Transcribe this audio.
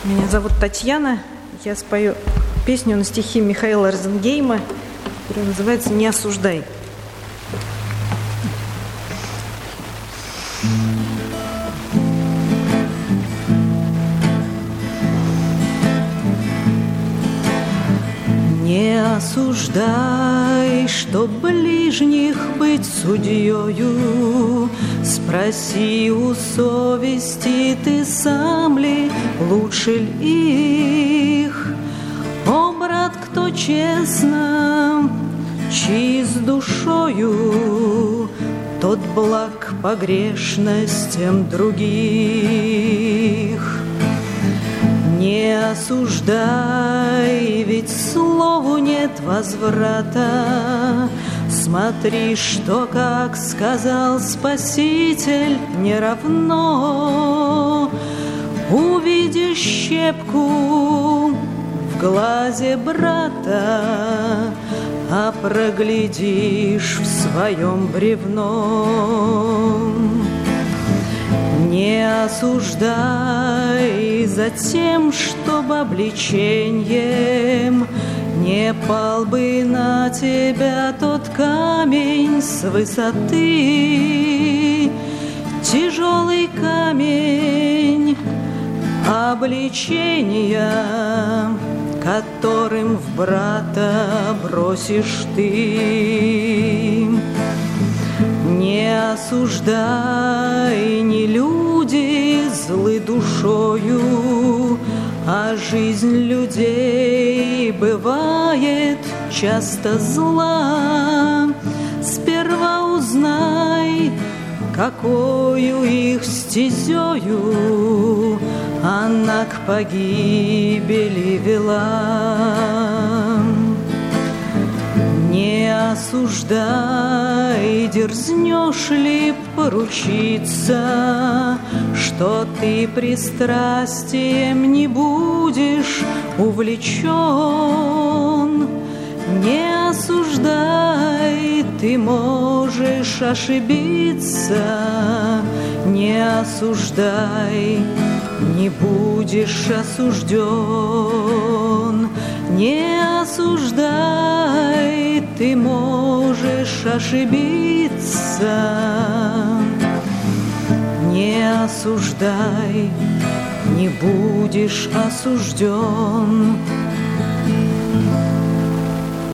Меня зовут Татьяна. Я спою песню на стихи Михаила Розенгейма, которая называется «Не осуждай». Не осуждай, что ближних быть судьёю. Спроси у совести, ты сам ли, лучше ли их? О, брат, кто честно, чист душою, тот благ погрешностям других. Не осуждай, ведь слову нет возврата. Смотри, что, как сказал Спаситель, не равно. Увидишь щепку в глазе брата, а проглядишь в своем бревном. Не осуждай за тем, чтобы обличением не пал бы на тебя тот камень с высоты. Тяжелый камень обличения, которым в брата бросишь ты. Не осуждай, не люди злы душою, а жизнь людей бывает часто зла. Сперва узнай, какою их стезею она к погибели вела. Не осуждай, дерзнешь ли поручиться, что ты пристрастием не будешь увлечен. Не осуждай, ты можешь ошибиться. Не осуждай, не будешь осужден. Не осуждай, ты можешь ошибиться. Не осуждай, не будешь осужден.